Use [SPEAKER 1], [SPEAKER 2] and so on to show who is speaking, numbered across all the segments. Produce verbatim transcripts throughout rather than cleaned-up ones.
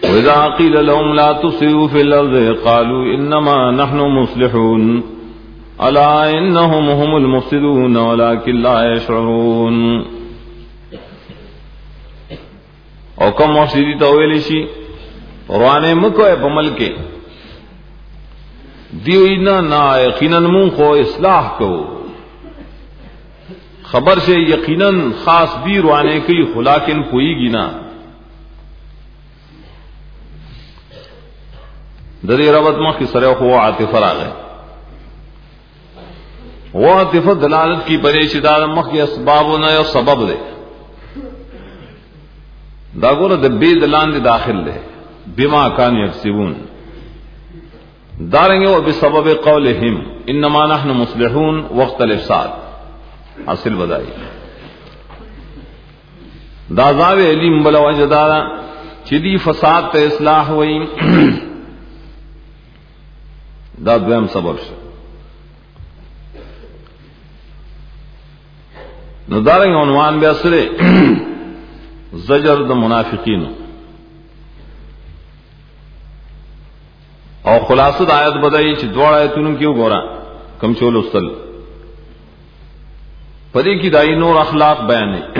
[SPEAKER 1] وَإِذَا قِيلَ لَهُمْ لَا تُفْسِدُوا فِي الْأَرْضِ قَالُوا إِنَّمَا نَحْنُ مُصْلِحُونَ أَلَا إِنَّهُمْ هُمُ الْمُفْسِدُونَ وَلَكِنْ لَا يَشْعُرُونَ. او کم مفسدی تو ویلی شي قرآن مکوئے پا ملکے دیوئینا نا یقیناً مون خو اصلاح کو خبر سے یقیناً خاص دی روانے کی خلاکن پوئی گی نا دری ربط مخ کی سرے خو عاطفہ را گئے وہ عاطفہ دلالت کی پریشدار مخ کی اسبابنا یا سبب دے دا گورا دا بے دلان دے داخل دے بما کان یکسبون دارنگے وہ بسبب قولہم انما نحن مصلحون وقت الافساد حاصل بدائی دا زاوی علیم بلا وجہ دارا چیدی فساد تا اصلاح ہوئی دا دویم سبب شا نو دارنگے عنوان بے اثرے زجر دا منافقین اور خلاصت آیت بدائی چھ دوڑ آیتونوں کیوں گورا کم چول استل پدی کی دائی نور اخلاق بیان ہے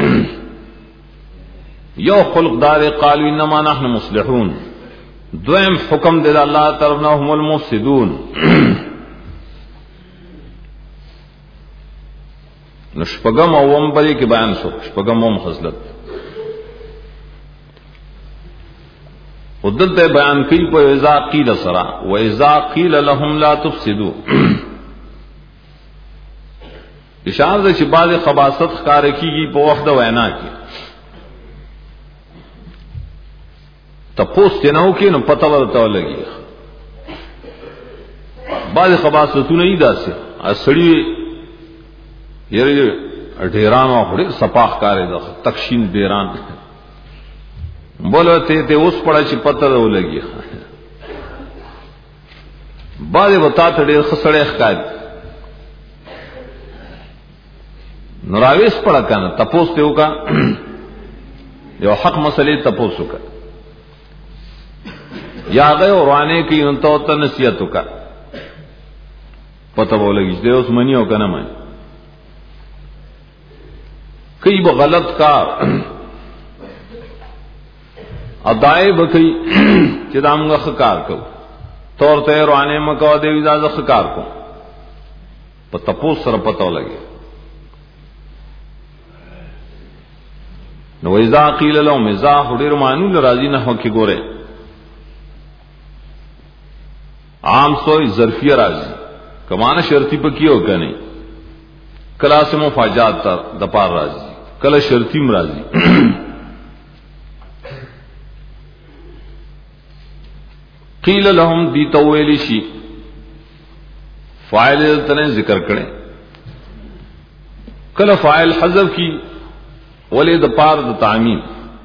[SPEAKER 1] یو خلق دار قالو انما نحن مصلحون دویم حکم دے اللہ طرفنا هم المفسدون نشپگم اوم پدی کی بیان شو شپگم اوم خزلت ودلت بیان کی کو اذا قیل سرا و اذا قیل لهم لا تفسدوا اشارہ دے بعض خباثت کار کی گی په وخت وینا کی تپوس تنو کی نو پتہ ورته لگی بعض خباثت نہیں داسه اسڑی یری ډیران او خړي صپاخ کارے د تکشین ډیران بولو تے تے اس پڑا چی پتہ رو لگی بعد بتا تھے خسڑے خکاد نراویس پڑا کانا تپوس تے کا جو حق مسئلے تپوسو کا یا گئے اور آنے کی انتا ہوتا نصیحتو کا پتہ بو لگی دے اس منی ہو کا نہ مانی کئی بغلط کا ادائے بکئی چدام گا خکار کو طور تیر آنے مکو دے ویزاز خکار کو پا تپوس سر پتو لگے نو اذا قیل لهم اذا خدیر معنی لرازی نحو کی گورے عام سوئی ظرفیہ رازی کمانا شرطی پا کیو کنے کلا سے مفاجات تا دپار رازی کلا شرطیم رازی قیل لهم دی تویلی شی فاعل تنے ذکر کریں کل فاعل حذف کی ولی د پار د تعمیم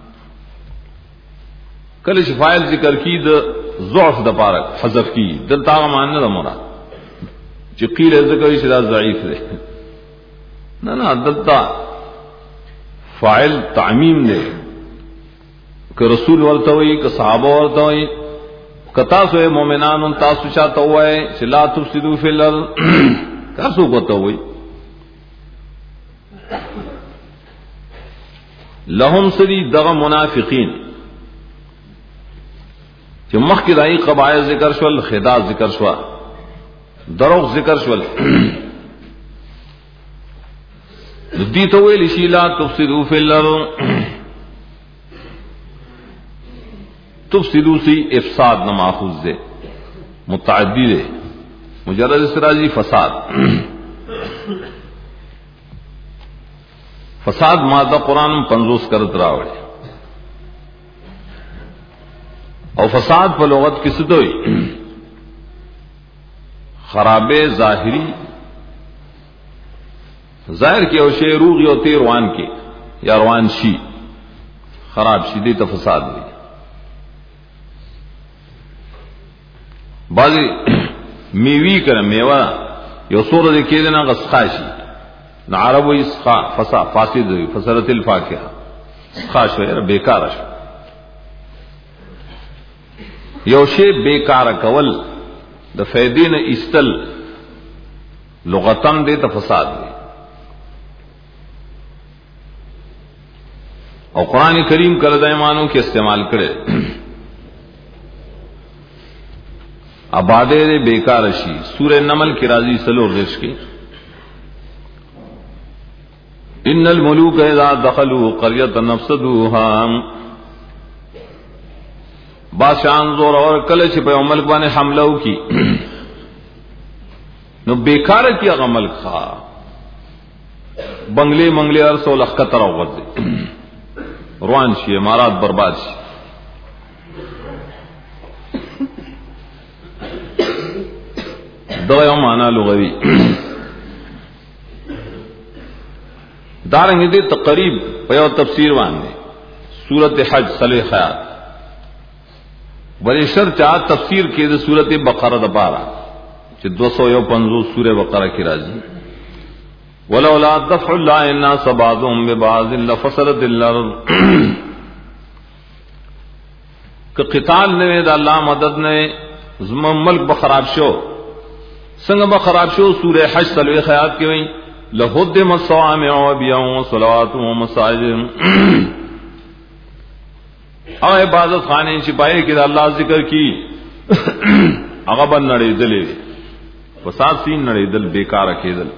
[SPEAKER 1] کل فاعل ذکر کی د ضعف د پار حذف کی دلتا ماننا د مراد چې قیل ذکر شی دا ضعیف ہے نہ نہ دلتا فاعل تعمیم دے کہ رسول ورته وی کہ صحابہ ورته وی کتا سوئے مومنان ان تاسو چاہتا ہوا ہے لا تفسدوا فی الارض تاسو کوتا ہوئی لهم سری دغ منافقین جو مخ کی رائی قبائل ذکر شول خدا ذکر شوا دروغ ذکر شول دی تو ویل شی لا تفسدوا فی الارض تفسدو سی افساد نہ ماخوذ دے متعدی دے مجرد اسراجی فساد فساد مادہ قرآن پنزوس کرت راوڑے اور فساد پر لغت کس دوئی خراب ظاہری ظاہر کی اوشے روغی ہوتے روان کے یا روان شی خراب شی دیتا فساد دی بعضی میوی کرے میوہ یو سور دے کے دینا غسخاشی نہ عرب وی اسخا فسا فاسد ہوئی فسرت الفاکہہ خاش ہوئی بیکار شو یو شی بیکار کول د فیدین استل لغتن دے تا فساد دے. اور قرآن کریم کل دائمانوں کے استعمال کرے آبادے دے بیکار شی. سورہ نمل کی راضی سلو رش کی ان الملوک اذا دخلوا قریۃ نفسدوها بادشاہ زور اور کل چھ پہ ملک بانے حملہ کی نو بیکار کی اغا ملک خوا بنگلے منگلے ارسو لخکتر اوغد دے روان شی امارات برباد شی. دو مانا لغوی دارنگی دے تقریب پیو تفسیر واندے سورت حج صلیح خیال بڑے شر چاہ تفسیر کے دے سورت بقرہ دپارا چھ دو سو یو پنزو سورہ بقرہ کی راضی ولولا دفع اللہ الناس بعضهم ببعض لفسدت الارض کہ قتال نوے دا اللہ مدد نے زمان ملک بخراب شو سنگ بخراب شو سورہ حج صلیح خیال کی وہیں لہدمت صوامع وبیع وصلوات ومساجد اور عبادت خانے چھپائے کہ اللہ ذکر کی اغبن نڑے دلے فساد سین نڑے دل بیکار رکھے دل.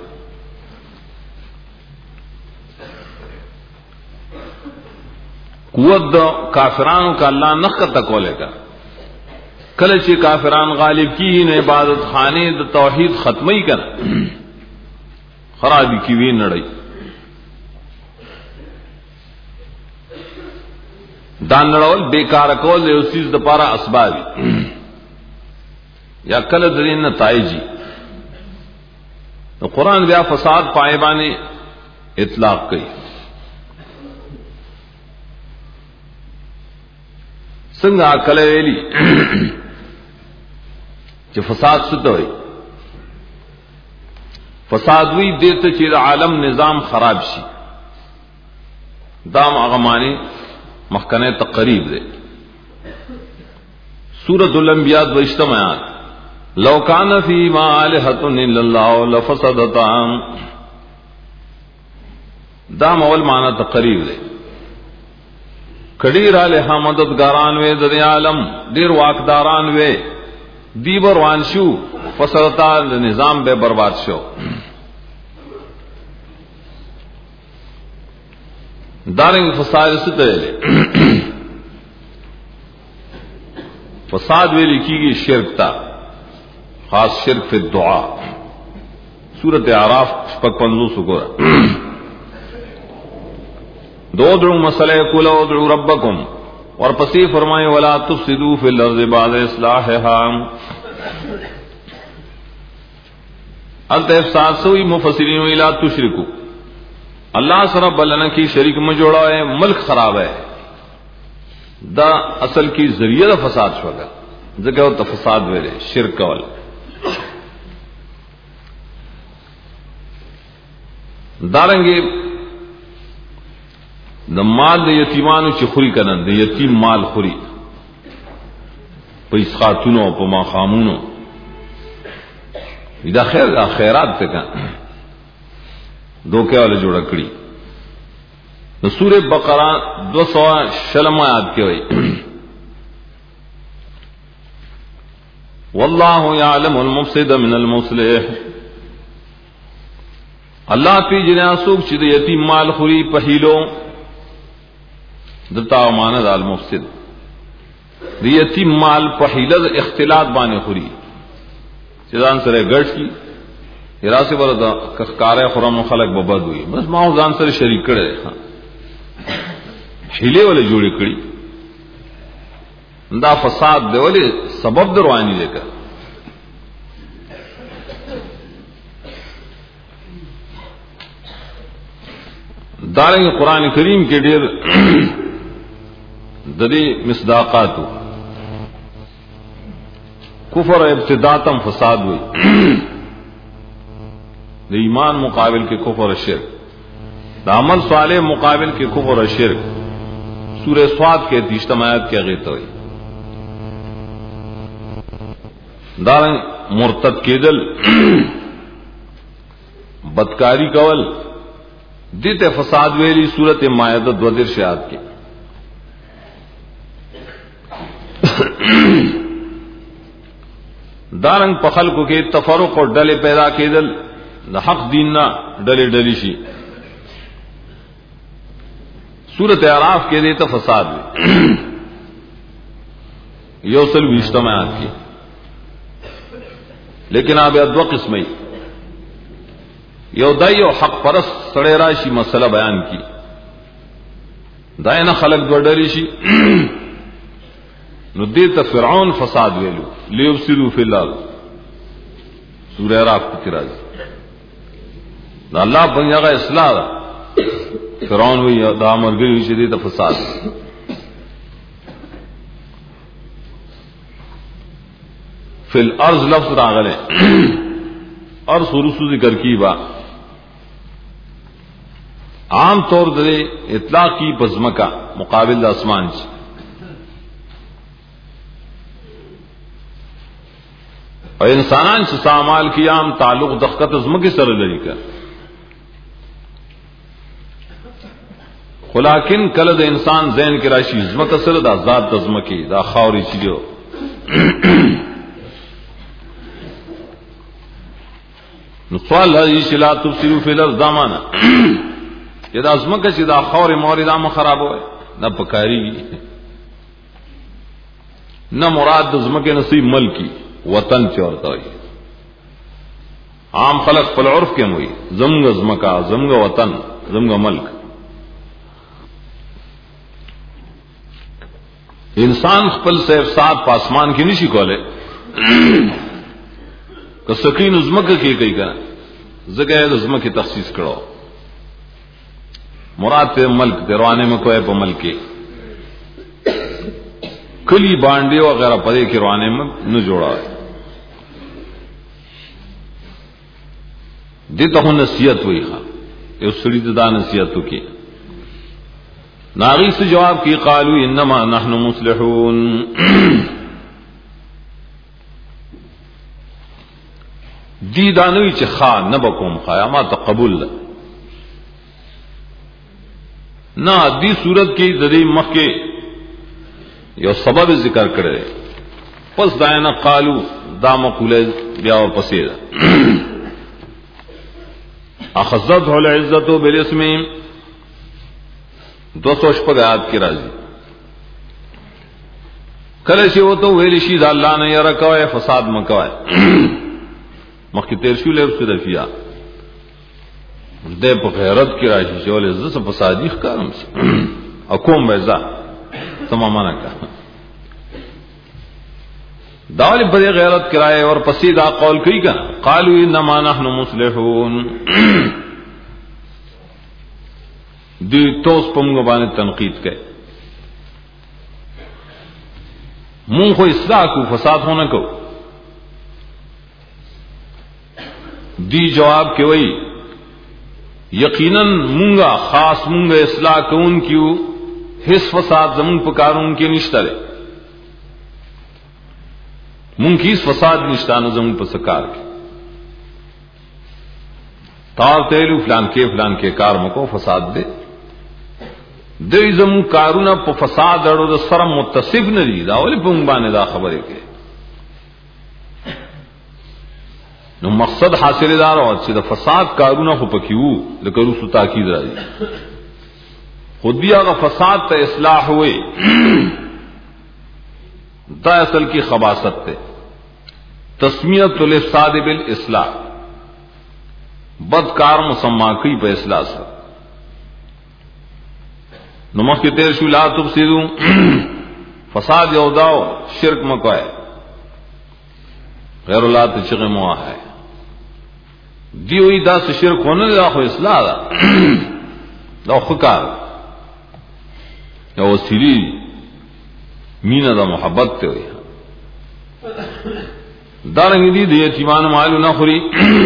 [SPEAKER 1] قوت دا کافرانو کا اللہ نخت تکولے کا کلچی کافران غالب کی نے عبادت خانے دا توحید ختمی کر خرابی کی وی نڑی دان نڑول بیکار کول دے اس چیز دا پارا اسبابی یا کل درین نتائجی. تو قرآن بیا فساد پائبانے اطلاق کئی سنگا کل ویلی چھ فساد ست ہوئی فساد ہوئی دیتے چیر عالم نظام خراب شی دام اغمانی محکنے تقریب دے. سورۃ الانبیاء و اجتماعات لو کان فی ما الہۃ الا اللہ لفسدتا دام اول معنی تقریب دے. کڑیر علیہ مددگاران وے در عالم دیر واقداران وے دیبر وانشو فسدتا نظام بے برباد شو. دارنگ فساد ستے فساد وے لکھی گی شرک تا خاص شرک فی الدعا سورت اعراف پک پنزو سکورا دو ادعو مسئلہ کل ادعو ربکم اور پسی فرمائے ولا تفسدوا فی الارض بعد اصلاحها الت افساد سوئی مفسرین لا تشرکو اللہ سر بلنا کی شریک میں جوڑا ہے ملک خراب ہے دا اصل کی ذریعہ دا فساد شوگا جگہ تو فساد ویلے شرک وال دارنگے دا مال دا یتیمانو چی خوری کنن دا یتیم مال خوری پا اسخاتونو پا ما خامونو دا خیر دا خیرات تکن دو کیا والا جوڑا کڑی. سورہ بقرہ دو سو شلم آیات کے ہوئی واللہ یعلم المفسد من المصلح اللہ پی جنیا سوک چی دا یتیم مال خوری پہیلو دتا مانا دا المفسد دا یتیم مال پہیلو دا اختلاط بانے خوری چیزان سرے گرش کی راسی بر دا کارے خرم خلق ببد ہوئی بس ماں زان سر شریک کرے ہیلے والے جوڑے کڑی دا فساد دے والے سبب دروانی دے کر دارنگ قرآن کریم کے ڈیر ددی مصداقات کفر ابتداتم فساد ہوئی دا ایمان مقابل کے کفر و شرک دا عمل صالح مقابل کے کفر و شرک سورہ سواد کے اجتماعات کے غیت ہوئی دارنگ مرتد کېدل بدکاری کول دیتے فساد ویلی صورت مائدہ دو در شیعات کی دارنگ پخلکو کے تفرق اور ڈلے پیدا کېدل نہ حق دین نہ ڈلے ڈلی شی صورت اعراف کے دیتا فساد وی یوصل بھی اجتماعات کی لیکن آپ دو قسمیں یو دائی و حق پرست سڑے راشی مسئلہ بیان کی دائنا خلق دو ڈری شی نو دیتا فرعون فساد ویلو لیفسدو فی الارض سورہ اعراف کی راضی دا اللہ بن جگہ اصلاح دا فرعون وی دا مرگری شی دیتا فساد فی الارض لفظ راغلے ارض رسو ذکر کی با عام طور دے اطلاق کی بزمکا مقابل دا اسمان چی اور انسانان سے سامال کی عام تعلق دخت ازمکی سر لری کا خلاکن کلد انسان ذہن کی راشی ازمک سر دا ذات ازمکی دا خاوری چیو نسوال ہے لا تفسروا فی الارض دامانا یہ دا ازمک چی دا خور موری دام خراب ہوئے نہ پکاری نہ مراد ازمک نصیب ملکی وطن چورتا ہوئی عام خلق پل عرف کے موئی زمگ ازمکا زمگ وطن زمگ ملک انسان خپل سے افساد پاسمان کی نشی کولے کہ سکین ازمک کی کئی کنا زگہ ازمک کی تخصیص کرو مراد تے ملک تے روانے میں کوئی پا ملکی کلی بانڈی وغیرہ پدے کے روانے میں نہ جوڑا ہے دیتا ہوں نصیحت ہوئی خواہ یہ سڑی دا نصیحت ہو کی ناغی سے جواب کی قالو انما نحن مصلحون دی دانوی چھ خواہ نبکوم خواہ ما تقبول دا نا دی صورت کی ددی مخ کے یو سبب ذکر کرے پس دائنا قالو دا مقولے بیا و پسید اخذت العزت بالاسم دو سو شپگ آیات کی راضی کلشی وہ تو ویلی شید اللہ نے یرا کوئے فساد مکوئے مخی تیرشو لے اس رفیہ دے پا غیرت کی راشی شولے زس فسادی خکارم سے اکوم بیزا تمامانا کا داولی بدے غیرت کرائے اور پسیدہ قول کئی کا قالو انما نحن مصلحون دی توس پمگو بانے تنقید کے منہ کو اصلاح کو فساد ہونا کو دی جواب کے وہی یقیناً منگا خاص منگا اصلاح کو ان کیوں حس فساد زمون پکاروں ان کے نشترے منگ کی اس فساد نشتان زمون پسکار کے تار تیلو فلان کے فلان کے کار مکو فساد دے دے زمون کارونا پا فساد اڑو دا سرم متصف ندی دا ولی پا انبانے دا خبرے کے نو مقصد حاصل دار ہو چھ دا فساد کارونا خو پکیو لکرو سو تاکید را دی خود بھی آگا فساد تا اصلاح ہوئے دا اصل کی خباست تے تسمیت الافساد بالاصلاح بدکار مسمع کی پہ اصلاح سے نمک کے تیر شو لا تفسدو فساد یوداو شرک مکوائے غیر اللہ تشغ مواہ ہے دی ہوئی دا سے شرک ہونے دا خو اصلاح دا دا خکار یا وسیلی مینہ دا محبت تے ہوئی دارنگی دی دی یتیمان مالو نخوری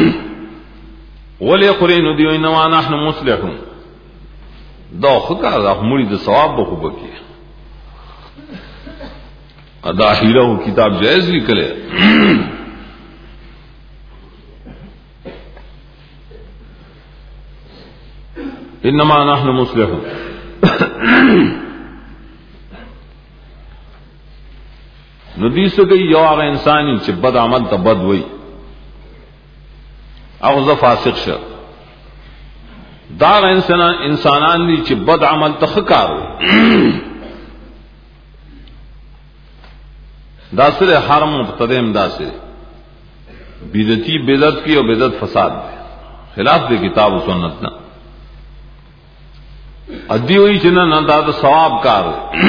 [SPEAKER 1] ولی خورین دیو انما نحن مصلحون دا خکار دا مڑی دا ثواب بخو بکی دا حیرہ کتاب جائز لکلے انما نحن مصلحون. ندیس گئی یو آغا انسانی چی بد عمل تا بد وی اغزا فاسق شا داغ انسانان دی چی بد عمل تا خکار وی دا سر حرم مبتدیم دا سر بیدتی بیدت کی اور بیدت فساد دے خلاف دے کتاب و سنت نا ادی ہوئی چنا نہ دا ثواب کار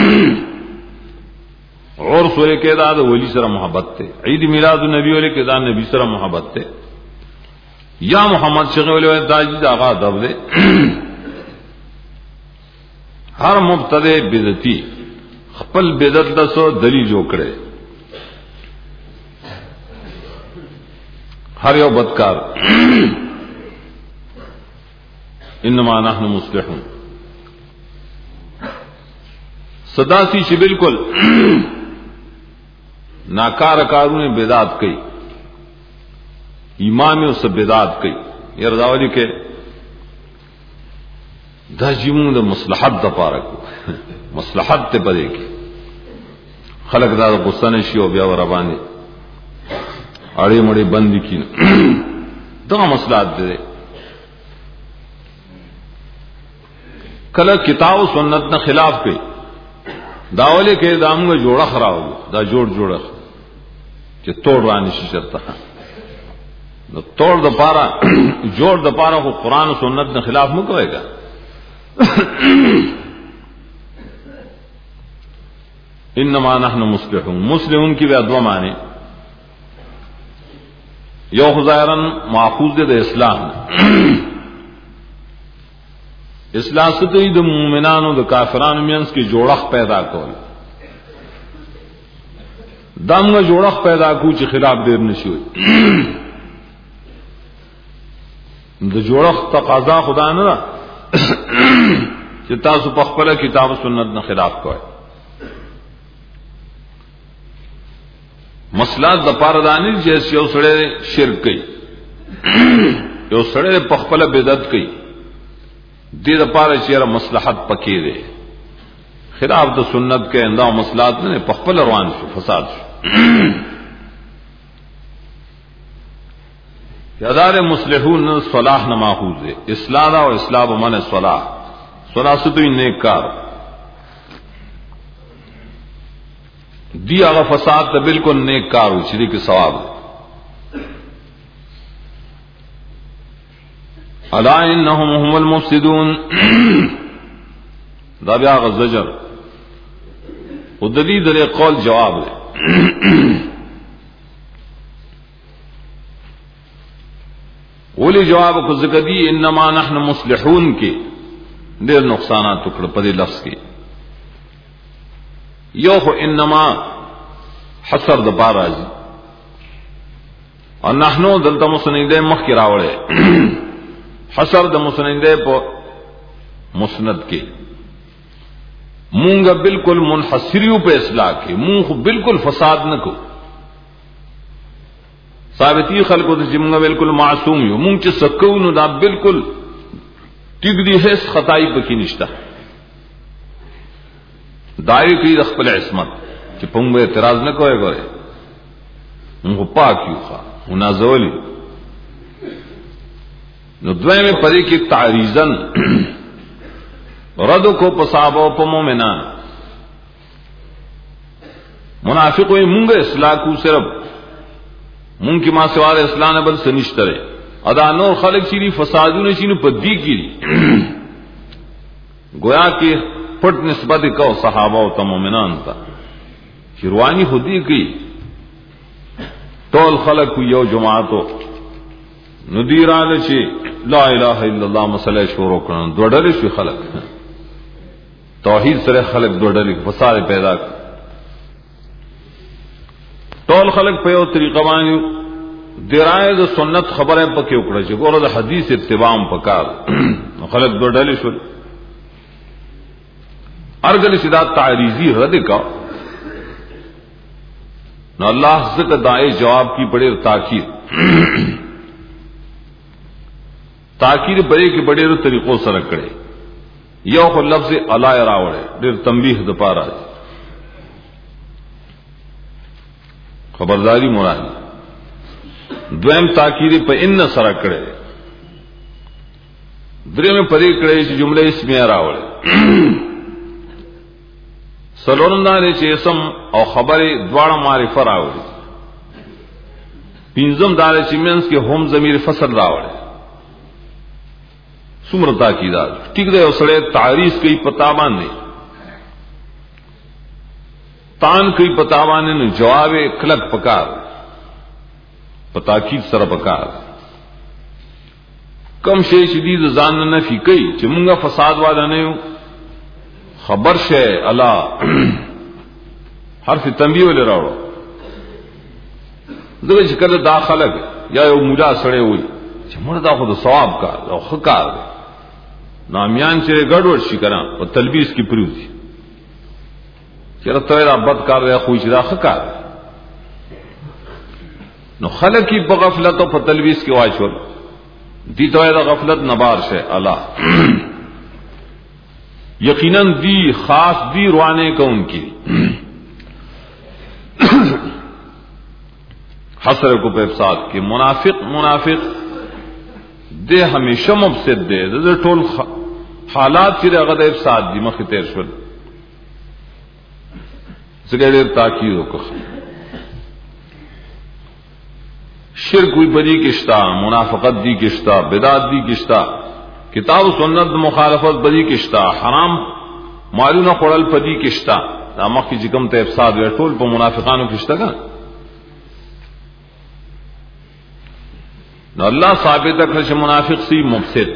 [SPEAKER 1] اور سورے کے دا ولی سر محبت تے عید میلاد النبی والے کے دا نبی سر محبت تے یا محمد شغی والے داجی دا آغا دب دے ہر مبتدے بیدتی خپل بیدت دسو دلی جو کرے ہر یو بدکار انما نحن مصلحون صدا سی چھ بالکل ناکار کاروں نے بیدات کئی ایمان اس سے بیدات کئی یہ رضاولی کے دا جیمون دا مصلحت دا پارکو مصلحت تے پدے کی خلق دا غصہ نشی و بیا و ربانی اڑے مڑے بند کی دا مسئلات دے کل کتاب و سنت نہ خلاف پہ داولے کے دام گا جوڑا خراب ہو دا جوڑ جوڑا کہ توڑ رانی شی چرتا توڑ دا پارا جوڑ دا پارا کو قرآن و سنت نہ خلاف میں کرے گا انما نحن مصلحون مسلمون کی بھی ادوا مانے یو خزائرن معخوذ دے اسلام اسلام سے تو دا مومنان و دا کافران مینس کی جوڑخ پیدا کول دام گا جوڑخ پیدا کو چی خلاف دیر نشی ہوئی دا جوڑخ تقاضا خدا نہ چی تاسو پخپلا کتاب سنت نہ خلاف کوئے مسئلہ دا پاردانی جیسے یو سڑے شرک کئی یو سڑے پخپلا بدعت کئی دی دا پارا چیرہ مصلحت پکی دے خلاف دا سنت کے اندہ مسئلات نے پخپلا روان شو فساد شو یادار مصلحون صلاح نماخوز دے اصلاح دا و اصلاح من صلاح صلاح سے تو نیک کار دی آغا فساد تا بالکل نیک کار ہوئی چیزی کے ثواب الا انہم هم المفسدون دا بیا آغا زجر و دلی دلی قول جواب ہے اولی جواب کو ذکر دی انما نحن مصلحون کے دیر نقصانات ٹکڑ پدی لفظ کے یو خو انما حسر د پار راځي او نحنو دلته مسندې مخ کی راوړې حسر د مسندې په مسند کې مونږ بالکل منحصریو په اصلاح کې مونږ بالکل فساد نه کو ثابتی خلقو د جمعه بالکل معصوم یو مونږ چې سکو نو دا بالکل ټیک دی هیڅ خدای پکې نشته دایو کی خپل عصمت چې پنګ اعتراض نه کوي ګوره موږ پاک یو ښا منازولی نو دوی میں پدې کې تعریضن رد کو پصابو په مومنان منافق وي مونږ اصلاح کو صرف مونږ کی ما سوال اصلاح نه بل سنشتره ادا نور خلق شي فسادونه شي نو پدې کې گویا کہ پٹ نسبت کو صحابہ و مومنان تا شروانی خودی کی طول خلق یو جماعتو ندیران چی لا الہ الا اللہ مسئلہ شروع کرن دوڑلی شوی خلق توحید سر خلق دوڑلی فساد پیدا کر طول خلق پیو طریقہ بانی دیرائے دا سنت خبریں پکی اکڑا چی گورا دا حدیث اتبام پکار خلق دوڑلی شوی ارگل سدا تعریضی رد کا نو اللہ ذکر دائے جواب کی بڑے تاکید تاکید بڑے کے بڑے طریقوں سے رکھڑے یو خو لفظ الا راوړي ډېر تنبیه د پاره خبرداری مراد دویم تاکید په ان سره کړي درې مې پدې کړي چې جمله اسمیه راوړي سلورم دا چې اسم او خبره دواړه معرفه راوړي پنځم دا چې مینس کې هم ضمیر فصل راوړي څومره تاکیدات ټیک دی او سره تعریف کوي پتا باندې تان کوي پتا باندې نو جواب کلک پکار پتا کی سره پکار کم شی شدید ځان نه نفي کوي چې مونږه فساد والا نه یو خبر شه الله حرف تنبیه ولې راوړو دغه چې کله داخله یا یو مولا سره وي چې موږ دا خو د ثواب کار او ښه کار دی نامیان چې ګډوډ شي کنه او تلبیس کی پروزي چیرې ته را بد کار دی خو چې دا ښه کار دی نو خلک کی په غفلت او په تلبیس کې واچول دي ته دا غفلت نبار شه الله یقیناً دی خاص دی روانے کا ان کی حسر کو پہ افساد کے منافق منافق دے ہمیشہ مفسد دے دے ټول حالات چې هغه د افساد دي مخ تیر شول څنګه ډېر تاکید وکړه شرک وی بری کشتا منافقت دی کشتا بدعت دی کشتا کتاب و سنت مخالفت بدی کشتا حرام مالونه خورل پدی کشتا دا مخ کی جکم ته افساد وی ټول په منافقانو کشتا کا نو اللہ ثابت کړ چې منافق سی مفسد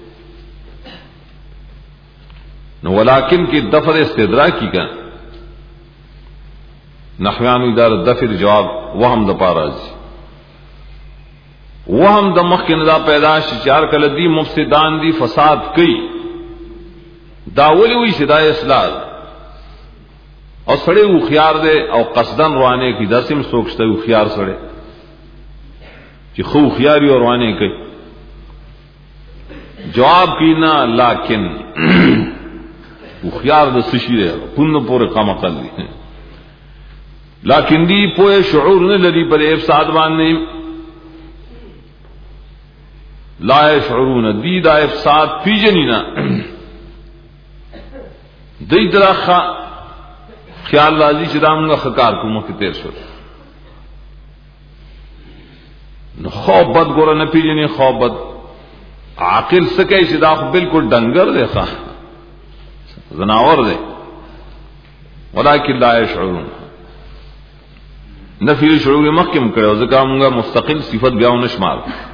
[SPEAKER 1] نو ولیکن کی دفع استدراکی کا نحویان ادار دفع جواب وهم د پاراز وهم د مخ کې ندا پیدائش چار کله دی مفسدان دی فساد کوي داولی وی شدای اصلاح او سړی و خيار دے او قصدن روانه کی داسم سوچته و خيار سړی چې خو خياري او روانه کوي جواب کینا لیکن و خيار د سشي دی پون پورې قام قل دی لیکن دی په شعور نه لري پر افساد باندې لا يشعرون دی دا افساد پیجنینا دی دراخه خیال راځي چې دا موږ خکار کومه کې تیر شو نو خوب بد ګور نه پیجنې خوب بد عاقل سکه چې دا بالکل ډنګر دی ښا زناور دی ولکن لا يشعرون نفی شعور مخکم کړو ځکه موږ مستقل صفت بیا ونشمار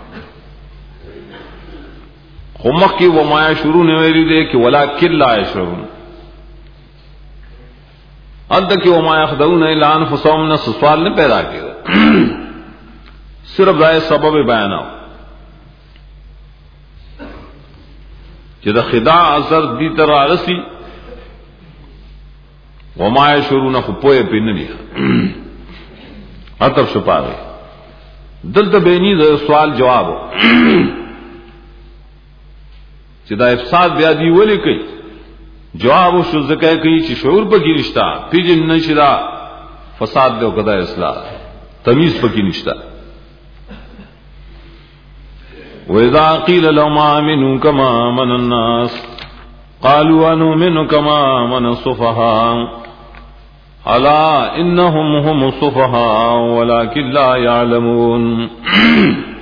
[SPEAKER 1] خو مخکی و ما يشعرون ویری دی چې ولکن لا يشعرون انت کی و ما يخدعون الا انفسهم نے سوال نے پیدا کیا صرف دای سبب بیانو چې د خداع اثر دی تر رسی و ما يشعرون خو پوهه پینې دي عطف شپاره دلته بینی د سوال جواب چې دا افساد بیا دی ولې کوي جواب شو زکه کوي چې شعور پکې نشتا پیجن نشدا فساد دی او کدا اصلاح تمیز پکې نشتا وَإِذَا قِيلَ لَهُمْ آمِنُوا كَمَا آمَنَ النَّاسُ قَالُوا أَنُؤْمِنُ كَمَا آمَنَ السُّفَهَاءُ أَلَا إِنَّهُمْ هُمُ السُّفَهَاءُ وَلَكِنْ لَا يَعْلَمُونَ